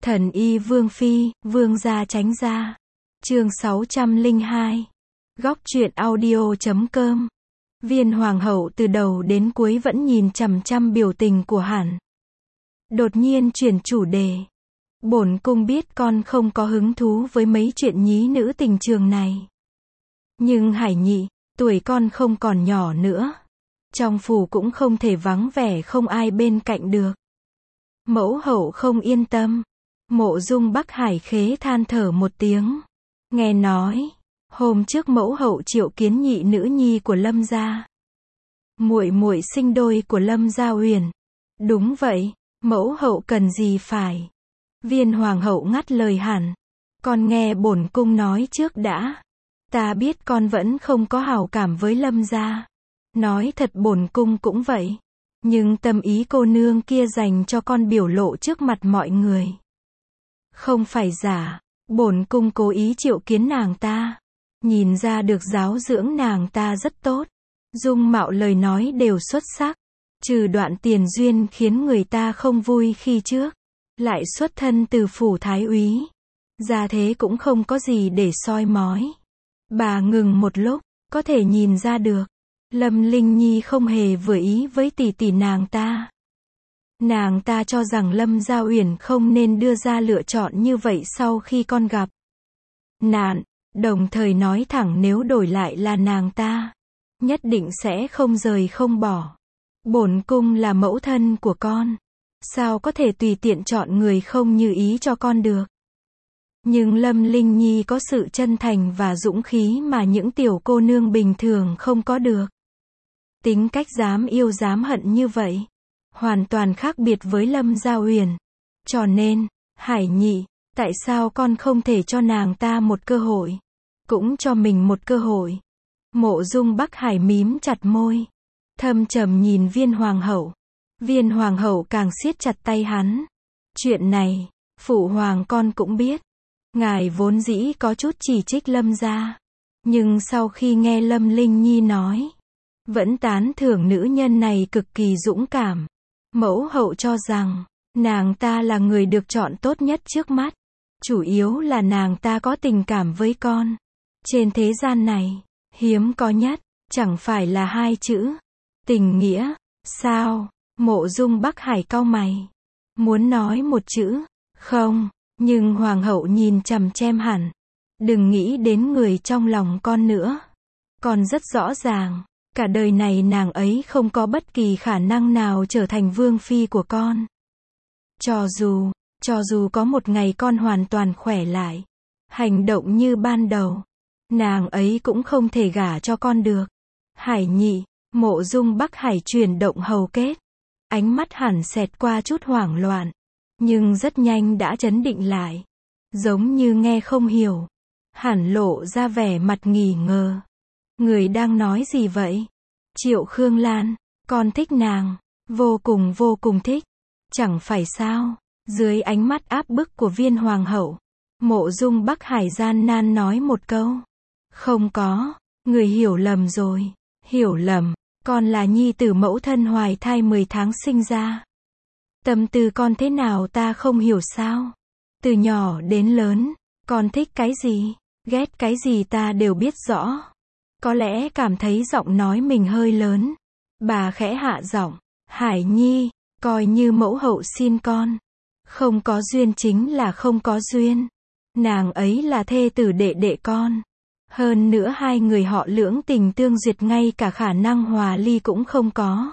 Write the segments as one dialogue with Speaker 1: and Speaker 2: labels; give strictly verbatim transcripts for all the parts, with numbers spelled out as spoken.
Speaker 1: Thần y Vương Phi, Vương gia tránh gia. Chương sáu trăm lẻ hai. Góc truyện audio chấm com. Viên hoàng hậu từ đầu đến cuối vẫn nhìn chằm chằm biểu tình của Hàn. Đột nhiên chuyển chủ đề. Bổn cung biết con không có hứng thú với mấy chuyện nhí nữ tình trường này. Nhưng Hải Nhị, tuổi con không còn nhỏ nữa. Trong phủ cũng không thể vắng vẻ không ai bên cạnh được. Mẫu hậu không yên tâm. Mộ Dung Bắc Hải khế than thở một tiếng. Nghe nói, hôm trước mẫu hậu triệu kiến nhị nữ nhi của Lâm gia. Muội muội sinh đôi của Lâm Gia Uyển. Đúng vậy, mẫu hậu cần gì phải. Viên hoàng hậu ngắt lời Hàn. Con nghe bổn cung nói trước đã. Ta biết con vẫn không có hảo cảm với Lâm gia. Nói thật bổn cung cũng vậy. Nhưng tâm ý cô nương kia dành cho con biểu lộ trước mặt mọi người. Không phải giả, bổn cung cố ý triệu kiến nàng ta. Nhìn ra được giáo dưỡng nàng ta rất tốt. Dung mạo lời nói đều xuất sắc. Trừ đoạn tiền duyên khiến người ta không vui khi trước. Lại xuất thân từ phủ thái úy. Ra thế cũng không có gì để soi mói. Bà ngừng một lúc, có thể nhìn ra được. Lâm Linh Nhi không hề vừa ý với tỷ tỷ nàng ta. Nàng ta cho rằng Lâm Gia Uyển không nên đưa ra lựa chọn như vậy sau khi con gặp nạn, đồng thời nói thẳng nếu đổi lại là nàng ta, nhất định sẽ không rời không bỏ. Bổn cung là mẫu thân của con, sao có thể tùy tiện chọn người không như ý cho con được. Nhưng Lâm Linh Nhi có sự chân thành và dũng khí mà những tiểu cô nương bình thường không có được. Tính cách dám yêu dám hận như vậy, hoàn toàn khác biệt với Lâm Gia Uyển. Cho nên, Hải Nhị, tại sao con không thể cho nàng ta một cơ hội, cũng cho mình một cơ hội? Mộ Dung Bắc Hải mím chặt môi, thâm trầm nhìn Viên hoàng hậu. Viên hoàng hậu càng siết chặt tay hắn. Chuyện này, phụ hoàng con cũng biết. Ngài vốn dĩ có chút chỉ trích Lâm gia, nhưng sau khi nghe Lâm Linh Nhi nói, vẫn tán thưởng nữ nhân này cực kỳ dũng cảm. Mẫu hậu cho rằng, nàng ta là người được chọn tốt nhất trước mắt. Chủ yếu là nàng ta có tình cảm với con. Trên thế gian này, hiếm có nhất, chẳng phải là hai chữ tình nghĩa, sao? Mộ Dung Bắc Hải cau mày. Muốn nói một chữ, không, nhưng hoàng hậu nhìn chằm chằm hẳn. Đừng nghĩ đến người trong lòng con nữa. Con rất rõ ràng. Cả đời này nàng ấy không có bất kỳ khả năng nào trở thành vương phi của con. Cho dù, cho dù có một ngày con hoàn toàn khỏe lại, hành động như ban đầu, nàng ấy cũng không thể gả cho con được. Hải Nhị, Mộ Dung Bắc Hải chuyển động hầu kết. Ánh mắt hẳn xẹt qua chút hoảng loạn, nhưng rất nhanh đã trấn định lại. Giống như nghe không hiểu, hẳn lộ ra vẻ mặt nghỉ ngờ. Người đang nói gì vậy? Triệu Khương Lan, con thích nàng, vô cùng vô cùng thích. Chẳng phải sao? Dưới ánh mắt áp bức của Viên hoàng hậu, Mộ Dung Bắc Hải gian nan nói một câu. Không có, người hiểu lầm rồi. Hiểu lầm, con là nhi tử mẫu thân hoài thai mười tháng sinh ra. Tâm tư con thế nào ta không hiểu sao? Từ nhỏ đến lớn, con thích cái gì, ghét cái gì ta đều biết rõ. Có lẽ cảm thấy giọng nói mình hơi lớn. Bà khẽ hạ giọng. Hải Nhi, coi như mẫu hậu xin con. Không có duyên chính là không có duyên. Nàng ấy là thê tử đệ đệ con. Hơn nữa hai người họ lưỡng tình tương duyệt, ngay cả khả năng hòa ly cũng không có.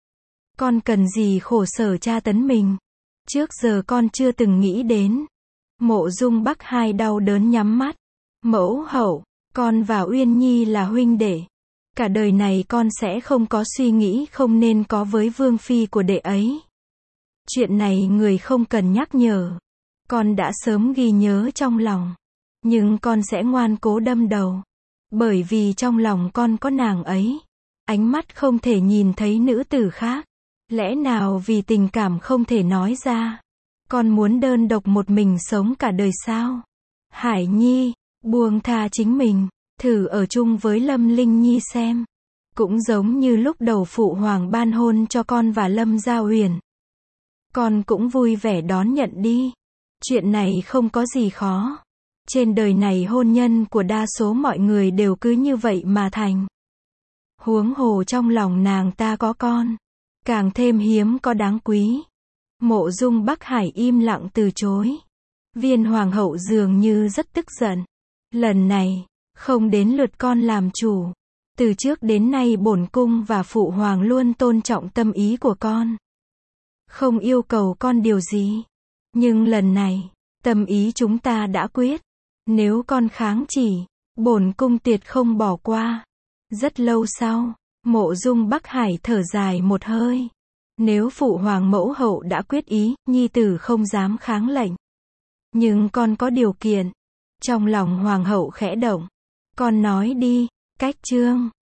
Speaker 1: Con cần gì khổ sở tra tấn mình. Trước giờ con chưa từng nghĩ đến. Mộ Dung Bắc Hải đau đớn nhắm mắt. Mẫu hậu, con và Uyên Nhi là huynh đệ. Cả đời này con sẽ không có suy nghĩ không nên có với vương phi của đệ ấy. Chuyện này người không cần nhắc nhở. Con đã sớm ghi nhớ trong lòng. Nhưng con sẽ ngoan cố đâm đầu. Bởi vì trong lòng con có nàng ấy. Ánh mắt không thể nhìn thấy nữ tử khác. Lẽ nào vì tình cảm không thể nói ra? Con muốn đơn độc một mình sống cả đời sao? Hải Nhi, buông tha chính mình, thử ở chung với Lâm Linh Nhi xem. Cũng giống như lúc đầu phụ hoàng ban hôn cho con và Lâm Gia Uyển. Con cũng vui vẻ đón nhận đi. Chuyện này không có gì khó. Trên đời này hôn nhân của đa số mọi người đều cứ như vậy mà thành. Huống hồ trong lòng nàng ta có con. Càng thêm hiếm có đáng quý. Mộ Dung Bắc Hải im lặng từ chối. Viên hoàng hậu dường như rất tức giận. Lần này, không đến lượt con làm chủ. Từ trước đến nay bổn cung và phụ hoàng luôn tôn trọng tâm ý của con. Không yêu cầu con điều gì. Nhưng lần này, tâm ý chúng ta đã quyết. Nếu con kháng chỉ, bổn cung tuyệt không bỏ qua. Rất lâu sau, Mộ Dung Bắc Hải thở dài một hơi. Nếu phụ hoàng mẫu hậu đã quyết ý, nhi tử không dám kháng lệnh. Nhưng con có điều kiện. Trong lòng hoàng hậu khẽ động. Con nói đi, cách chương.